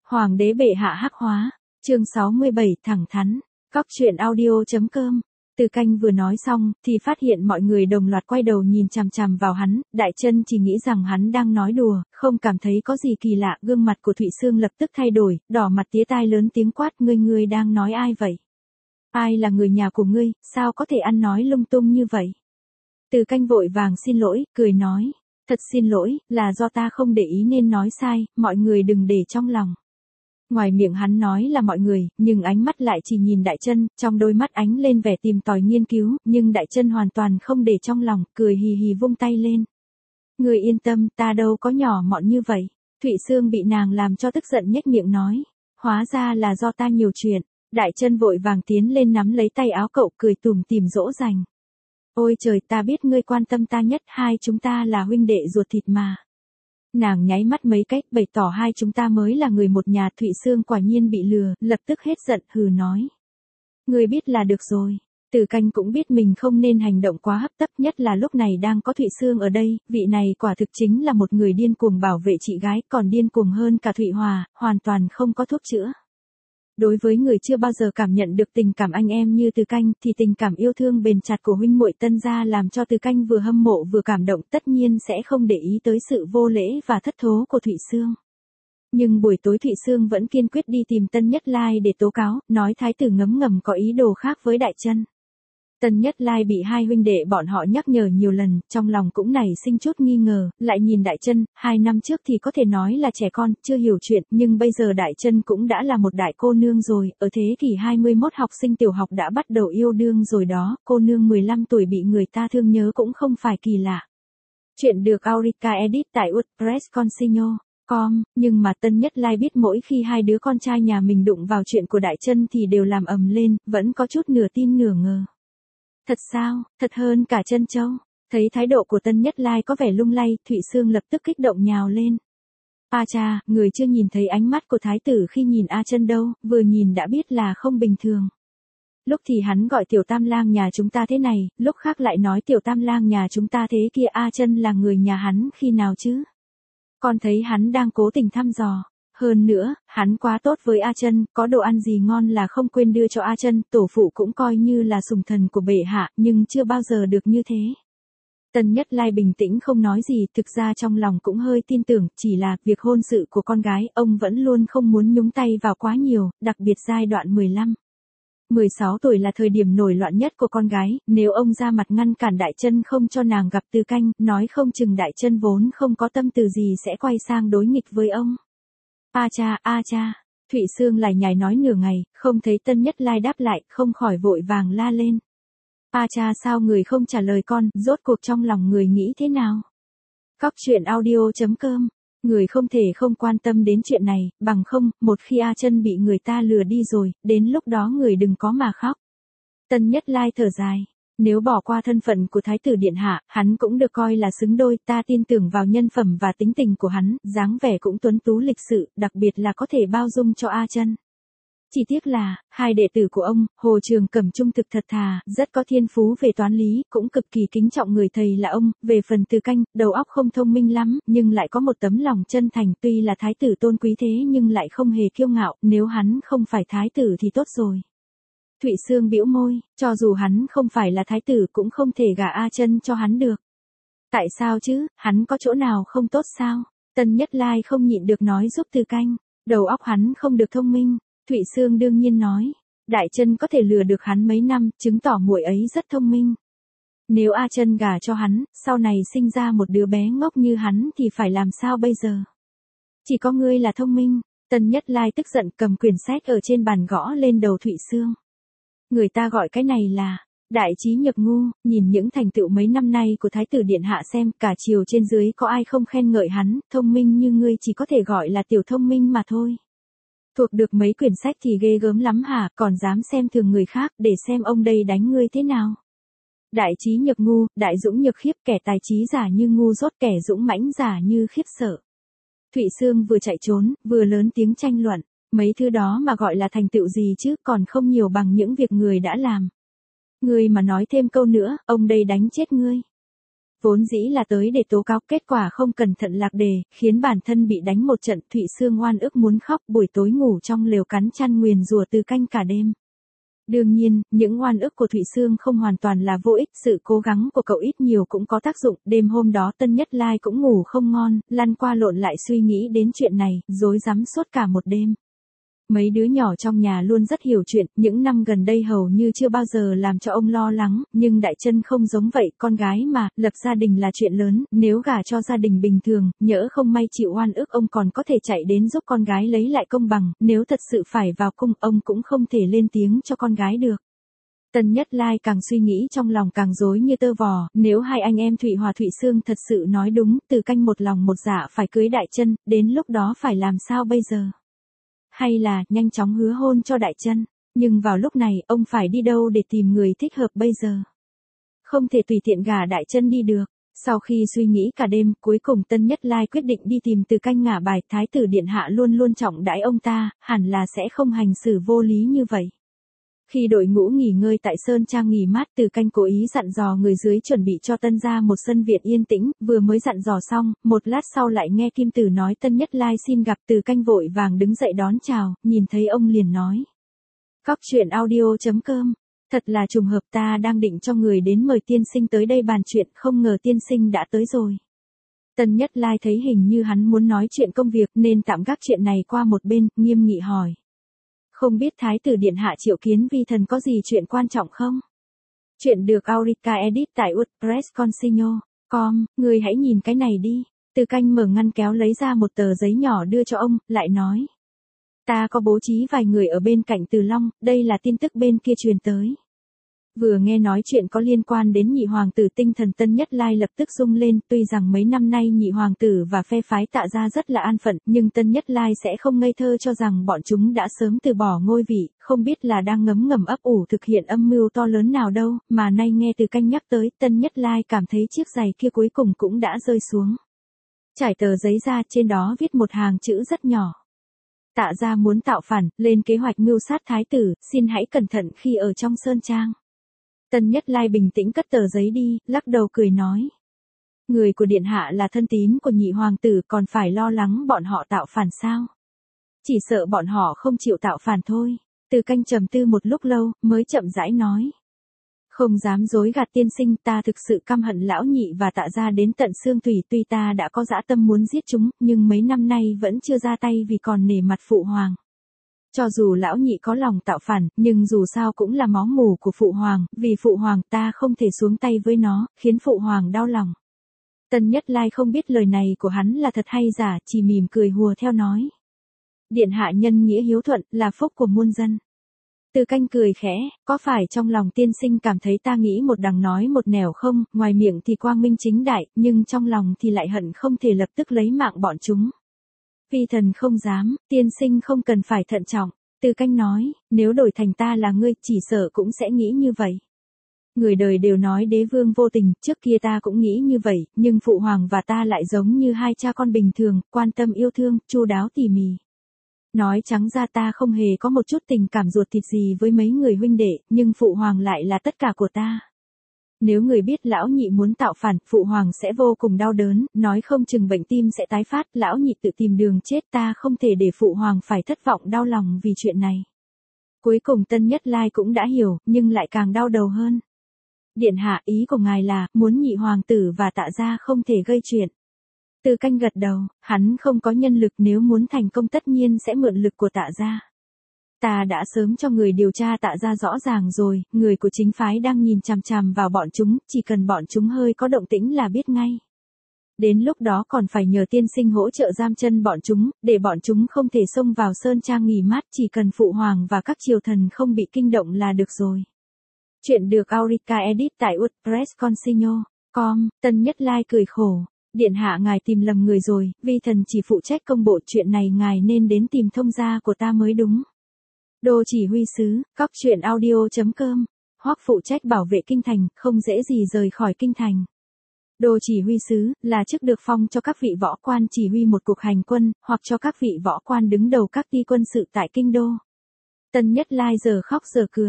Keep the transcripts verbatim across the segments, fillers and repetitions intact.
Hoàng đế bệ hạ hắc hóa, chương sáu mươi bảy thẳng thắn, cóc truyện audio.com. Từ Canh vừa nói xong, thì phát hiện mọi người đồng loạt quay đầu nhìn chằm chằm vào hắn, Đại Chân chỉ nghĩ rằng hắn đang nói đùa, không cảm thấy có gì kỳ lạ, gương mặt của Thụy Sương lập tức thay đổi, đỏ mặt tía tai lớn tiếng quát, ngươi ngươi đang nói ai vậy? Ai là người nhà của ngươi, sao có thể ăn nói lung tung như vậy? Từ Canh vội vàng xin lỗi, cười nói, thật xin lỗi, là do ta không để ý nên nói sai, mọi người đừng để trong lòng. Ngoài miệng hắn nói là mọi người, nhưng ánh mắt lại chỉ nhìn Đại Chân, trong đôi mắt ánh lên vẻ tìm tòi nghiên cứu, nhưng Đại Chân hoàn toàn không để trong lòng, cười hì hì vung tay lên. Người yên tâm, ta đâu có nhỏ mọn như vậy. Thụy Sương bị nàng làm cho tức giận nhếch miệng nói, hóa ra là do ta nhiều chuyện. Đại Chân vội vàng tiến lên nắm lấy tay áo cậu, cười tủm tỉm dỗ dành. Ôi trời, ta biết ngươi quan tâm ta nhất, hai chúng ta là huynh đệ ruột thịt mà. Nàng nháy mắt mấy cách bày tỏ hai chúng ta mới là người một nhà. Thụy Sương quả nhiên bị lừa, lập tức hết giận hừ nói. Ngươi biết là được rồi. Từ Canh cũng biết mình không nên hành động quá hấp tấp, nhất là lúc này đang có Thụy Sương ở đây, vị này quả thực chính là một người điên cuồng bảo vệ chị gái, còn điên cuồng hơn cả Thụy Hòa, hoàn toàn không có thuốc chữa. Đối với người chưa bao giờ cảm nhận được tình cảm anh em như Từ Canh, thì tình cảm yêu thương bền chặt của huynh muội Tân gia làm cho Từ Canh vừa hâm mộ vừa cảm động, tất nhiên sẽ không để ý tới sự vô lễ và thất thố của Thụy Sương. Nhưng buổi tối Thụy Sương vẫn kiên quyết đi tìm Tân Nhất Lai để tố cáo, nói thái tử ngấm ngầm có ý đồ khác với Đại Chân. Tân Nhất Lai bị hai huynh đệ bọn họ nhắc nhở nhiều lần, trong lòng cũng nảy sinh chút nghi ngờ, lại nhìn Đại Chân, hai năm trước thì có thể nói là trẻ con, chưa hiểu chuyện, nhưng bây giờ Đại Chân cũng đã là một đại cô nương rồi, ở thế kỷ hai mươi mốt học sinh tiểu học đã bắt đầu yêu đương rồi đó, cô nương mười lăm tuổi bị người ta thương nhớ cũng không phải kỳ lạ. Chuyện được Aurica edit tại WordPress Consigno chấm com, nhưng mà Tân Nhất Lai biết mỗi khi hai đứa con trai nhà mình đụng vào chuyện của Đại Chân thì đều làm ầm lên, vẫn có chút nửa tin nửa ngờ. Thật sao, thật hơn cả Chân Châu. Thấy thái độ của Tân Nhất Lai có vẻ lung lay, Thụy Sương lập tức kích động nhào lên. A cha, người chưa nhìn thấy ánh mắt của thái tử khi nhìn A Chân đâu, vừa nhìn đã biết là không bình thường. Lúc thì hắn gọi tiểu tam lang nhà chúng ta thế này, lúc khác lại nói tiểu tam lang nhà chúng ta thế kia. A Chân là người nhà hắn khi nào chứ? Con thấy hắn đang cố tình thăm dò. Hơn nữa, hắn quá tốt với A Chân, có đồ ăn gì ngon là không quên đưa cho A Chân, tổ phụ cũng coi như là sủng thần của bệ hạ, nhưng chưa bao giờ được như thế. Tân Nhất Lai bình tĩnh không nói gì, thực ra trong lòng cũng hơi tin tưởng, chỉ là việc hôn sự của con gái, ông vẫn luôn không muốn nhúng tay vào quá nhiều, đặc biệt giai đoạn mười lăm. mười sáu tuổi là thời điểm nổi loạn nhất của con gái, nếu ông ra mặt ngăn cản Đại Chân không cho nàng gặp Từ Canh, nói không chừng Đại Chân vốn không có tâm từ gì sẽ quay sang đối nghịch với ông. A cha, a cha, Thụy Sương lải nhải nói nửa ngày, không thấy Tân Nhất Lai đáp lại, không khỏi vội vàng la lên. A cha, sao người không trả lời con, rốt cuộc trong lòng người nghĩ thế nào? Cóc truyện audio.com, người không thể không quan tâm đến chuyện này, bằng không, một khi A Chân bị người ta lừa đi rồi, đến lúc đó người đừng có mà khóc. Tân Nhất Lai thở dài. Nếu bỏ qua thân phận của Thái tử Điện Hạ, hắn cũng được coi là xứng đôi, ta tin tưởng vào nhân phẩm và tính tình của hắn, dáng vẻ cũng tuấn tú lịch sự, đặc biệt là có thể bao dung cho A Chân. Chỉ tiếc là, hai đệ tử của ông, Hồ Trường Cẩm trung thực thật thà, rất có thiên phú về toán lý, cũng cực kỳ kính trọng người thầy là ông, về phần Từ Canh, đầu óc không thông minh lắm, nhưng lại có một tấm lòng chân thành, tuy là thái tử tôn quý thế nhưng lại không hề kiêu ngạo, nếu hắn không phải thái tử thì tốt rồi. Thụy Sương bĩu môi, cho dù hắn không phải là thái tử cũng không thể gả A Chân cho hắn được. Tại sao chứ, hắn có chỗ nào không tốt sao? Tân Nhất Lai không nhịn được nói giúp Từ Canh, đầu óc hắn không được thông minh. Thụy Sương đương nhiên nói, Đại Chân có thể lừa được hắn mấy năm, chứng tỏ muội ấy rất thông minh. Nếu A Chân gả cho hắn, sau này sinh ra một đứa bé ngốc như hắn thì phải làm sao bây giờ? Chỉ có ngươi là thông minh. Tân Nhất Lai tức giận cầm quyển sách ở trên bàn gõ lên đầu Thụy Sương. Người ta gọi cái này là đại trí nhược ngu, nhìn những thành tựu mấy năm nay của Thái tử Điện Hạ xem, cả triều trên dưới có ai không khen ngợi hắn, thông minh như ngươi chỉ có thể gọi là tiểu thông minh mà thôi. Thuộc được mấy quyển sách thì ghê gớm lắm hả, còn dám xem thường người khác, để xem ông đây đánh ngươi thế nào. Đại trí nhược ngu, đại dũng nhược khiếp, kẻ tài trí giả như ngu dốt, kẻ dũng mãnh giả như khiếp sợ. Thụy Sương vừa chạy trốn, vừa lớn tiếng tranh luận. Mấy thứ đó mà gọi là thành tựu gì chứ, còn không nhiều bằng những việc người đã làm. Ngươi mà nói thêm câu nữa, ông đây đánh chết ngươi. Vốn dĩ là tới để tố cáo, kết quả không cẩn thận lạc đề, khiến bản thân bị đánh một trận. Thụy Sương oan ức muốn khóc, buổi tối ngủ trong lều cắn chăn nguyền rủa Từ Canh cả đêm. Đương nhiên, những oan ức của Thụy Sương không hoàn toàn là vô ích, sự cố gắng của cậu ít nhiều cũng có tác dụng. Đêm hôm đó Tân Nhất Lai cũng ngủ không ngon, lăn qua lộn lại suy nghĩ đến chuyện này, rối rắm suốt cả một đêm. Mấy đứa nhỏ trong nhà luôn rất hiểu chuyện, những năm gần đây hầu như chưa bao giờ làm cho ông lo lắng, nhưng Đại Chân không giống vậy, con gái mà, lập gia đình là chuyện lớn, nếu gả cho gia đình bình thường, nhỡ không may chịu oan ức ông còn có thể chạy đến giúp con gái lấy lại công bằng, nếu thật sự phải vào cung ông cũng không thể lên tiếng cho con gái được. Tân Nhất Lai càng suy nghĩ trong lòng càng rối như tơ vò, nếu hai anh em Thụy Hòa Thụy Sương thật sự nói đúng, Từ Canh một lòng một dạ phải cưới Đại Chân, đến lúc đó phải làm sao bây giờ? Hay là, nhanh chóng hứa hôn cho Đại Chân, nhưng vào lúc này, ông phải đi đâu để tìm người thích hợp bây giờ? Không thể tùy tiện gả Đại Chân đi được. Sau khi suy nghĩ cả đêm, cuối cùng Tân Nhất Lai quyết định đi tìm Từ Canh ngả bài, Thái tử điện hạ luôn luôn trọng đãi ông ta, hẳn là sẽ không hành xử vô lý như vậy. Khi đội ngũ nghỉ ngơi tại Sơn Trang nghỉ mát, Từ Canh cố ý dặn dò người dưới chuẩn bị cho Tân gia một sân viện yên tĩnh, vừa mới dặn dò xong, một lát sau lại nghe Kim Tử nói Tân Nhất Lai xin gặp. Từ Canh vội vàng đứng dậy đón chào, nhìn thấy ông liền nói. Cóc truyện audio chấm com, thật là trùng hợp, ta đang định cho người đến mời tiên sinh tới đây bàn chuyện, không ngờ tiên sinh đã tới rồi. Tân Nhất Lai thấy hình như hắn muốn nói chuyện công việc nên tạm gác chuyện này qua một bên, nghiêm nghị hỏi. Không biết Thái tử điện hạ triệu kiến vi thần có gì chuyện quan trọng không? Chuyện được Aurica edit tại WordPress Consigno chấm com, người hãy nhìn cái này đi. Từ Canh mở ngăn kéo lấy ra một tờ giấy nhỏ đưa cho ông, lại nói. Ta có bố trí vài người ở bên cạnh Từ Long, đây là tin tức bên kia truyền tới. Vừa nghe nói chuyện có liên quan đến nhị hoàng tử, tinh thần Tân Nhất Lai lập tức rung lên, tuy rằng mấy năm nay nhị hoàng tử và phe phái Tạ gia rất là an phận, nhưng Tân Nhất Lai sẽ không ngây thơ cho rằng bọn chúng đã sớm từ bỏ ngôi vị, không biết là đang ngấm ngầm ấp ủ thực hiện âm mưu to lớn nào đâu, mà nay nghe Từ Canh nhắc tới, Tân Nhất Lai cảm thấy chiếc giày kia cuối cùng cũng đã rơi xuống. Trải tờ giấy ra, trên đó viết một hàng chữ rất nhỏ. Tạ gia muốn tạo phản, lên kế hoạch mưu sát thái tử, xin hãy cẩn thận khi ở trong Sơn Trang. Tân Nhất Lai bình tĩnh cất tờ giấy đi, lắc đầu cười nói. Người của điện hạ là thân tín của nhị hoàng tử, còn phải lo lắng bọn họ tạo phản sao? Chỉ sợ bọn họ không chịu tạo phản thôi. Từ Canh trầm tư một lúc lâu, mới chậm rãi nói. Không dám dối gạt tiên sinh, ta thực sự căm hận lão nhị và Tạ gia đến tận xương tủy, tuy ta đã có dã tâm muốn giết chúng, nhưng mấy năm nay vẫn chưa ra tay vì còn nể mặt phụ hoàng. Cho dù lão nhị có lòng tạo phản, nhưng dù sao cũng là máu mủ của phụ hoàng, vì phụ hoàng ta không thể xuống tay với nó, khiến phụ hoàng đau lòng. Tân Nhất Lai không biết lời này của hắn là thật hay giả, chỉ mỉm cười hùa theo nói. Điện hạ nhân nghĩa hiếu thuận, là phúc của muôn dân. Từ Canh cười khẽ, có phải trong lòng tiên sinh cảm thấy ta nghĩ một đằng nói một nẻo không, ngoài miệng thì quang minh chính đại, nhưng trong lòng thì lại hận không thể lập tức lấy mạng bọn chúng. Vi thần không dám, tiên sinh không cần phải thận trọng. Từ Canh nói, nếu đổi thành ta là ngươi, chỉ sợ cũng sẽ nghĩ như vậy. Người đời đều nói đế vương vô tình, trước kia ta cũng nghĩ như vậy, nhưng phụ hoàng và ta lại giống như hai cha con bình thường, quan tâm yêu thương, chu đáo tỉ mỉ. Nói trắng ra ta không hề có một chút tình cảm ruột thịt gì với mấy người huynh đệ, nhưng phụ hoàng lại là tất cả của ta. Nếu người biết lão nhị muốn tạo phản, phụ hoàng sẽ vô cùng đau đớn, nói không chừng bệnh tim sẽ tái phát, lão nhị tự tìm đường chết, ta không thể để phụ hoàng phải thất vọng đau lòng vì chuyện này. Cuối cùng Tân Nhất Lai cũng đã hiểu, nhưng lại càng đau đầu hơn. Điện hạ, ý của ngài là, muốn nhị hoàng tử và Tạ gia không thể gây chuyện. Từ Canh gật đầu, hắn không có nhân lực, nếu muốn thành công tất nhiên sẽ mượn lực của Tạ gia. Ta đã sớm cho người điều tra Tạ gia rõ ràng rồi, người của chính phái đang nhìn chằm chằm vào bọn chúng, chỉ cần bọn chúng hơi có động tĩnh là biết ngay. Đến lúc đó còn phải nhờ tiên sinh hỗ trợ giam chân bọn chúng, để bọn chúng không thể xông vào Sơn Trang nghỉ mát, chỉ cần phụ hoàng và các triều thần không bị kinh động là được rồi. Chuyện được Aurica edit tại WordPress Consigno chấm com, Tân Nhất Lai cười khổ. Điện hạ ngài tìm lầm người rồi, vi thần chỉ phụ trách công bộ, chuyện này ngài nên đến tìm thông gia của ta mới đúng. Đô chỉ huy sứ, cóc truyện audio chấm com, Hoắc phụ trách bảo vệ kinh thành, không dễ gì rời khỏi kinh thành. Đô chỉ huy sứ, là chức được phong cho các vị võ quan chỉ huy một cuộc hành quân, hoặc cho các vị võ quan đứng đầu các ty quân sự tại kinh đô. Tân Nhất Lai giờ khóc giờ cười.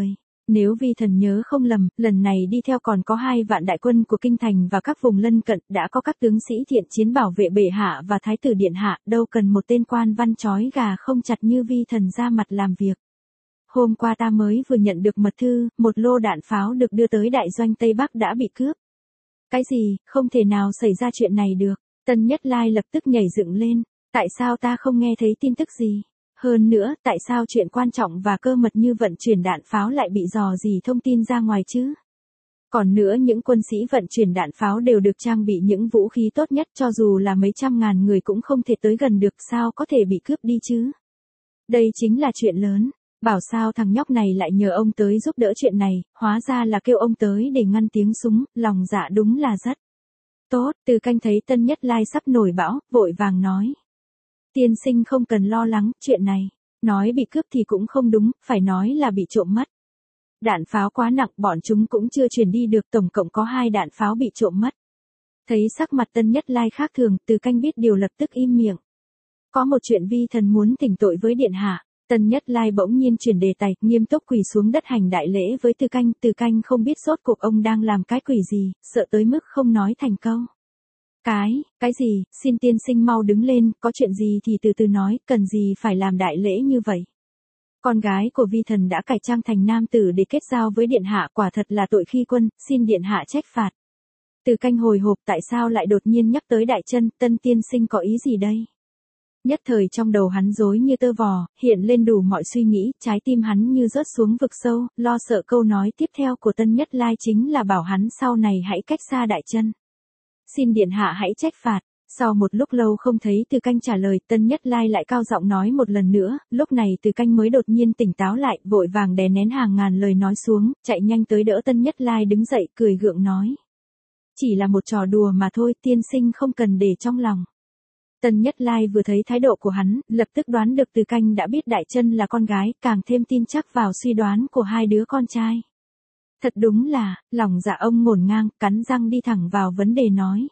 Nếu vi thần nhớ không lầm, lần này đi theo còn có hai vạn đại quân của kinh thành và các vùng lân cận, đã có các tướng sĩ thiện chiến bảo vệ bệ hạ và thái tử điện hạ, đâu cần một tên quan văn chói gà không chặt như vi thần ra mặt làm việc. Hôm qua ta mới vừa nhận được mật thư, một lô đạn pháo được đưa tới đại doanh Tây Bắc đã bị cướp. Cái gì, không thể nào xảy ra chuyện này được. Tân Nhất Lai lập tức nhảy dựng lên, tại sao ta không nghe thấy tin tức gì? Hơn nữa, tại sao chuyện quan trọng và cơ mật như vận chuyển đạn pháo lại bị dò dỉ thông tin ra ngoài chứ? Còn nữa, những quân sĩ vận chuyển đạn pháo đều được trang bị những vũ khí tốt nhất, cho dù là mấy trăm ngàn người cũng không thể tới gần được, sao có thể bị cướp đi chứ? Đây chính là chuyện lớn. Bảo sao thằng nhóc này lại nhờ ông tới giúp đỡ chuyện này, hóa ra là kêu ông tới để ngăn tiếng súng, lòng dạ đúng là rất tốt. Từ Canh thấy Tân Nhất Lai sắp nổi bão, vội vàng nói. Tiên sinh không cần lo lắng, chuyện này, nói bị cướp thì cũng không đúng, phải nói là bị trộm mất. Đạn pháo quá nặng, bọn chúng cũng chưa chuyển đi được, tổng cộng có hai đạn pháo bị trộm mất. Thấy sắc mặt Tân Nhất Lai khác thường, Từ Canh biết điều lập tức im miệng. Có một chuyện vi thần muốn thỉnh tội với điện hạ. Tân Nhất Lai bỗng nhiên chuyển đề tài, nghiêm túc quỳ xuống đất hành đại lễ với Từ Canh. Từ Canh không biết rốt cuộc ông đang làm cái quỷ gì, sợ tới mức không nói thành câu. Cái, cái gì, xin tiên sinh mau đứng lên, có chuyện gì thì từ từ nói, cần gì phải làm đại lễ như vậy. Con gái của vi thần đã cải trang thành nam tử để kết giao với điện hạ, quả thật là tội khi quân, xin điện hạ trách phạt. Từ Canh hồi hộp, tại sao lại đột nhiên nhắc tới Đại Chân, Tân tiên sinh có ý gì đây? Nhất thời trong đầu hắn rối như tơ vò, hiện lên đủ mọi suy nghĩ, trái tim hắn như rớt xuống vực sâu, lo sợ câu nói tiếp theo của Tân Nhất Lai chính là bảo hắn sau này hãy cách xa Đại Chân. Xin điện hạ hãy trách phạt. Sau một lúc lâu không thấy Từ Canh trả lời, Tân Nhất Lai lại cao giọng nói một lần nữa, lúc này Từ Canh mới đột nhiên tỉnh táo lại, vội vàng đè nén hàng ngàn lời nói xuống, chạy nhanh tới đỡ Tân Nhất Lai đứng dậy, cười gượng nói. Chỉ là một trò đùa mà thôi, tiên sinh không cần để trong lòng. Tân Nhất Lai vừa thấy thái độ của hắn, lập tức đoán được Từ Canh đã biết Đại Chân là con gái, càng thêm tin chắc vào suy đoán của hai đứa con trai. Thật đúng là, lòng dạ ông ngổn ngang, cắn răng đi thẳng vào vấn đề nói.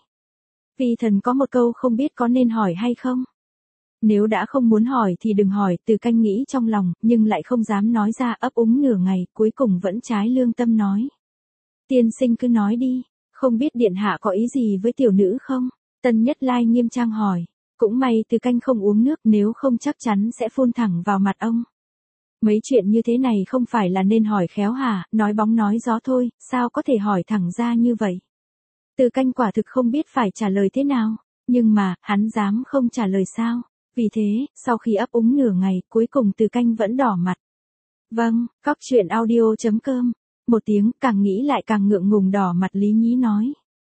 Vi thần có một câu không biết có nên hỏi hay không? Nếu đã không muốn hỏi thì đừng hỏi, Từ Canh nghĩ trong lòng, nhưng lại không dám nói ra, ấp úng nửa ngày, cuối cùng vẫn trái lương tâm nói. Tiên sinh cứ nói đi, không biết điện hạ có ý gì với tiểu nữ không? Tân Nhất Lai nghiêm trang hỏi. Cũng may Từ Canh không uống nước, nếu không chắc chắn sẽ phun thẳng vào mặt ông. Mấy chuyện như thế này không phải là nên hỏi khéo hả, nói bóng nói gió thôi, sao có thể hỏi thẳng ra như vậy? Từ Canh quả thực không biết phải trả lời thế nào, nhưng mà, hắn dám không trả lời sao? Vì thế, sau khi ấp úng nửa ngày, cuối cùng Từ Canh vẫn đỏ mặt. Vâng, cóc truyện audio chấm com. Một tiếng, càng nghĩ lại càng ngượng ngùng đỏ mặt Lý Nhí nói.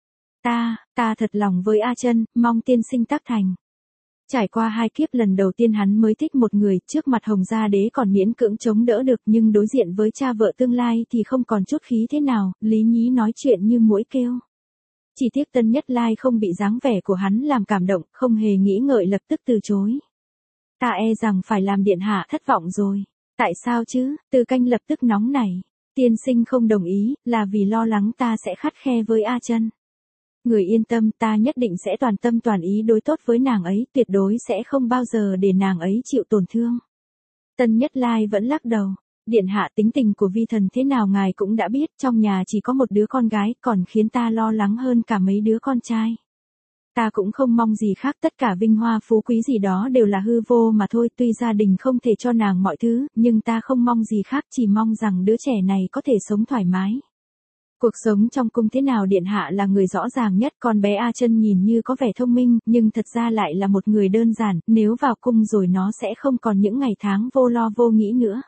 Ta, ta thật lòng với A Chân, mong tiên sinh tác thành. Trải qua hai kiếp lần đầu tiên hắn mới thích một người, trước mặt Hồng Gia Đế còn miễn cưỡng chống đỡ được, nhưng đối diện với cha vợ tương lai thì không còn chút khí thế nào, Lý Nhí nói chuyện như muỗi kêu. Chỉ tiếc Tân Nhất Lai không bị dáng vẻ của hắn làm cảm động, không hề nghĩ ngợi lập tức từ chối. Ta e rằng phải làm điện hạ thất vọng rồi. Tại sao chứ? Từ Canh lập tức nóng nảy. Tiên sinh không đồng ý, là vì lo lắng ta sẽ khắt khe với A Chân. Người yên tâm, ta nhất định sẽ toàn tâm toàn ý đối tốt với nàng ấy, tuyệt đối sẽ không bao giờ để nàng ấy chịu tổn thương. Tân Nhất Lai vẫn lắc đầu. Điện hạ, tính tình của vi thần thế nào ngài cũng đã biết, trong nhà chỉ có một đứa con gái, còn khiến ta lo lắng hơn cả mấy đứa con trai. Ta cũng không mong gì khác, tất cả vinh hoa phú quý gì đó đều là hư vô mà thôi, tuy gia đình không thể cho nàng mọi thứ, nhưng ta không mong gì khác, chỉ mong rằng đứa trẻ này có thể sống thoải mái. Cuộc sống trong cung thế nào điện hạ là người rõ ràng nhất, con bé A Chân nhìn như có vẻ thông minh, nhưng thật ra lại là một người đơn giản, nếu vào cung rồi nó sẽ không còn những ngày tháng vô lo vô nghĩ nữa.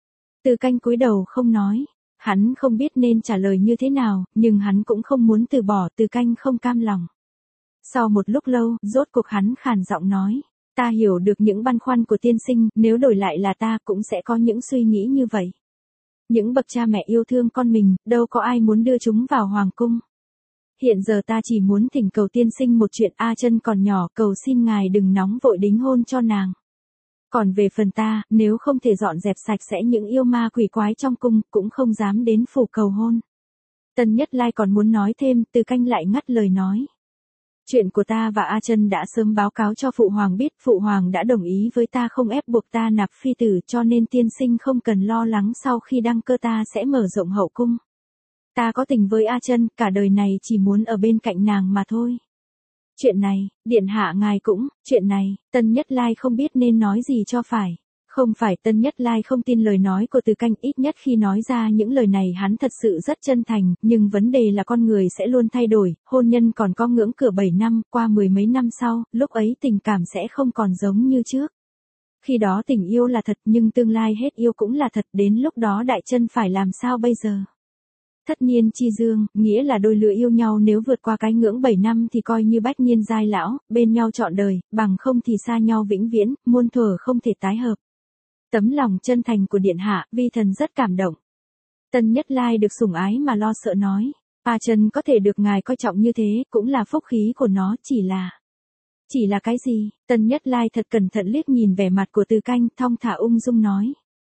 Từ Canh cúi đầu không nói, hắn không biết nên trả lời như thế nào, nhưng hắn cũng không muốn từ bỏ, Từ Canh không cam lòng. Sau một lúc lâu, rốt cuộc hắn khàn giọng nói, ta hiểu được những băn khoăn của tiên sinh, nếu đổi lại là ta cũng sẽ có những suy nghĩ như vậy. Những bậc cha mẹ yêu thương con mình, đâu có ai muốn đưa chúng vào hoàng cung. Hiện giờ ta chỉ muốn thỉnh cầu tiên sinh một chuyện, A Chân còn nhỏ, cầu xin ngài đừng nóng vội đính hôn cho nàng. Còn về phần ta, nếu không thể dọn dẹp sạch sẽ những yêu ma quỷ quái trong cung, cũng không dám đến phủ cầu hôn. Tân Nhất Lai còn muốn nói thêm, Từ Canh lại ngắt lời nói. Chuyện của ta và A Chân đã sớm báo cáo cho Phụ Hoàng biết, Phụ Hoàng đã đồng ý với ta không ép buộc ta nạp phi tử, cho nên tiên sinh không cần lo lắng sau khi đăng cơ ta sẽ mở rộng hậu cung. Ta có tình với A Chân, cả đời này chỉ muốn ở bên cạnh nàng mà thôi. Chuyện này, điện hạ ngài cũng, chuyện này, Tân Nhất Lai không biết nên nói gì cho phải. Không phải Tân Nhất Lai không tin lời nói của Từ Canh, ít nhất khi nói ra những lời này hắn thật sự rất chân thành, nhưng vấn đề là con người sẽ luôn thay đổi, hôn nhân còn có ngưỡng cửa bảy năm, qua mười mấy năm sau, lúc ấy tình cảm sẽ không còn giống như trước. Khi đó tình yêu là thật nhưng tương lai hết yêu cũng là thật, đến lúc đó Đại Chân phải làm sao bây giờ? Thất niên chi dương, nghĩa là đôi lứa yêu nhau nếu vượt qua cái ngưỡng bảy năm thì coi như bách niên giai lão, bên nhau trọn đời, bằng không thì xa nhau vĩnh viễn, muôn thuở không thể tái hợp. Tấm lòng chân thành của điện hạ, vi thần rất cảm động. Tân Nhất Lai được sủng ái mà lo sợ nói, A Chân có thể được ngài coi trọng như thế, cũng là phúc khí của nó, chỉ là... Chỉ là cái gì? Tân Nhất Lai thật cẩn thận liếc nhìn vẻ mặt của Từ Canh, thong thả ung dung nói.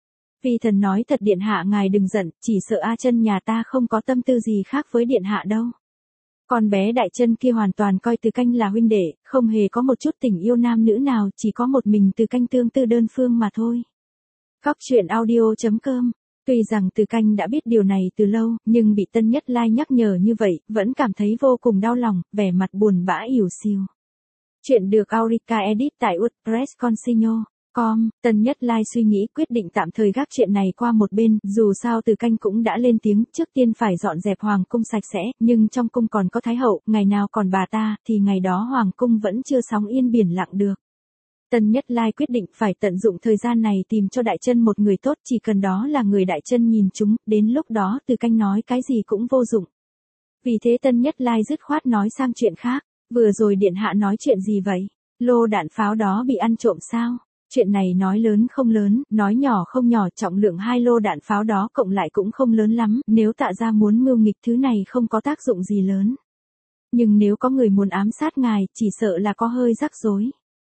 Vi thần nói thật điện hạ ngài đừng giận, chỉ sợ A Chân nhà ta không có tâm tư gì khác với điện hạ đâu. Con bé Đại Chân kia hoàn toàn coi Từ Canh là huynh đệ, không hề có một chút tình yêu nam nữ nào, chỉ có một mình Từ Canh tương tư đơn phương mà thôi. Góc truyện audio chấm com. Tuy rằng Từ Canh đã biết điều này từ lâu, nhưng bị Tân Nhất Lai nhắc nhở như vậy, vẫn cảm thấy vô cùng đau lòng, vẻ mặt buồn bã ỉu xìu. Chuyện được Aurica edit tại WordPress Consigno chấm com. Tân Nhất Lai suy nghĩ quyết định tạm thời gác chuyện này qua một bên, dù sao Từ Canh cũng đã lên tiếng, trước tiên phải dọn dẹp hoàng cung sạch sẽ, nhưng trong cung còn có thái hậu, ngày nào còn bà ta, thì ngày đó hoàng cung vẫn chưa sóng yên biển lặng được. Tân Nhất Lai quyết định phải tận dụng thời gian này tìm cho Đại Chân một người tốt, chỉ cần đó là người Đại Chân nhìn chúng, đến lúc đó Từ Canh nói cái gì cũng vô dụng. Vì thế Tân Nhất Lai dứt khoát nói sang chuyện khác, vừa rồi điện hạ nói chuyện gì vậy? Lô đạn pháo đó bị ăn trộm sao? Chuyện này nói lớn không lớn, nói nhỏ không nhỏ, trọng lượng hai lô đạn pháo đó cộng lại cũng không lớn lắm, nếu Tạ gia muốn mưu nghịch thứ này không có tác dụng gì lớn. Nhưng nếu có người muốn ám sát ngài, chỉ sợ là có hơi rắc rối.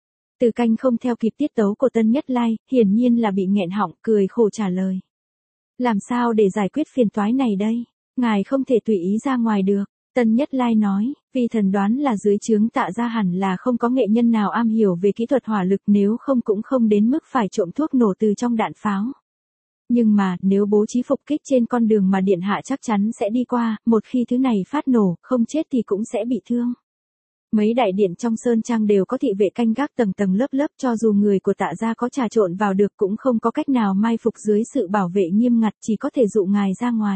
Từ Canh không theo kịp tiết tấu của Tân Nhất Lai, hiển nhiên là bị nghẹn họng, cười khổ trả lời. Làm sao để giải quyết phiền toái này đây? Ngài không thể tùy ý ra ngoài được. Tân Nhất Lai nói, vì thần đoán là dưới trướng Tạ gia hẳn là không có nghệ nhân nào am hiểu về kỹ thuật hỏa lực, nếu không cũng không đến mức phải trộm thuốc nổ từ trong đạn pháo. Nhưng mà, nếu bố trí phục kích trên con đường mà điện hạ chắc chắn sẽ đi qua, một khi thứ này phát nổ, không chết thì cũng sẽ bị thương. Mấy đại điện trong Sơn Trang đều có thị vệ canh gác tầng tầng lớp lớp, cho dù người của Tạ gia có trà trộn vào được cũng không có cách nào mai phục dưới sự bảo vệ nghiêm ngặt, chỉ có thể dụ ngài ra ngoài.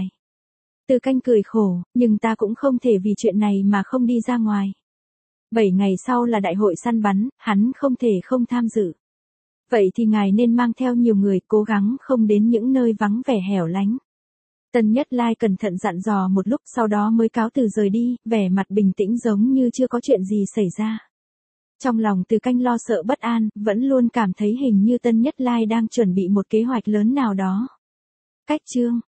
Từ Canh cười khổ, nhưng ta cũng không thể vì chuyện này mà không đi ra ngoài. Bảy ngày sau là đại hội săn bắn, hắn không thể không tham dự. Vậy thì ngài nên mang theo nhiều người, cố gắng không đến những nơi vắng vẻ hẻo lánh. Tân Nhất Lai cẩn thận dặn dò một lúc, sau đó mới cáo từ rời đi, vẻ mặt bình tĩnh giống như chưa có chuyện gì xảy ra. Trong lòng Từ Canh lo sợ bất an, vẫn luôn cảm thấy hình như Tân Nhất Lai đang chuẩn bị một kế hoạch lớn nào đó. Cách chương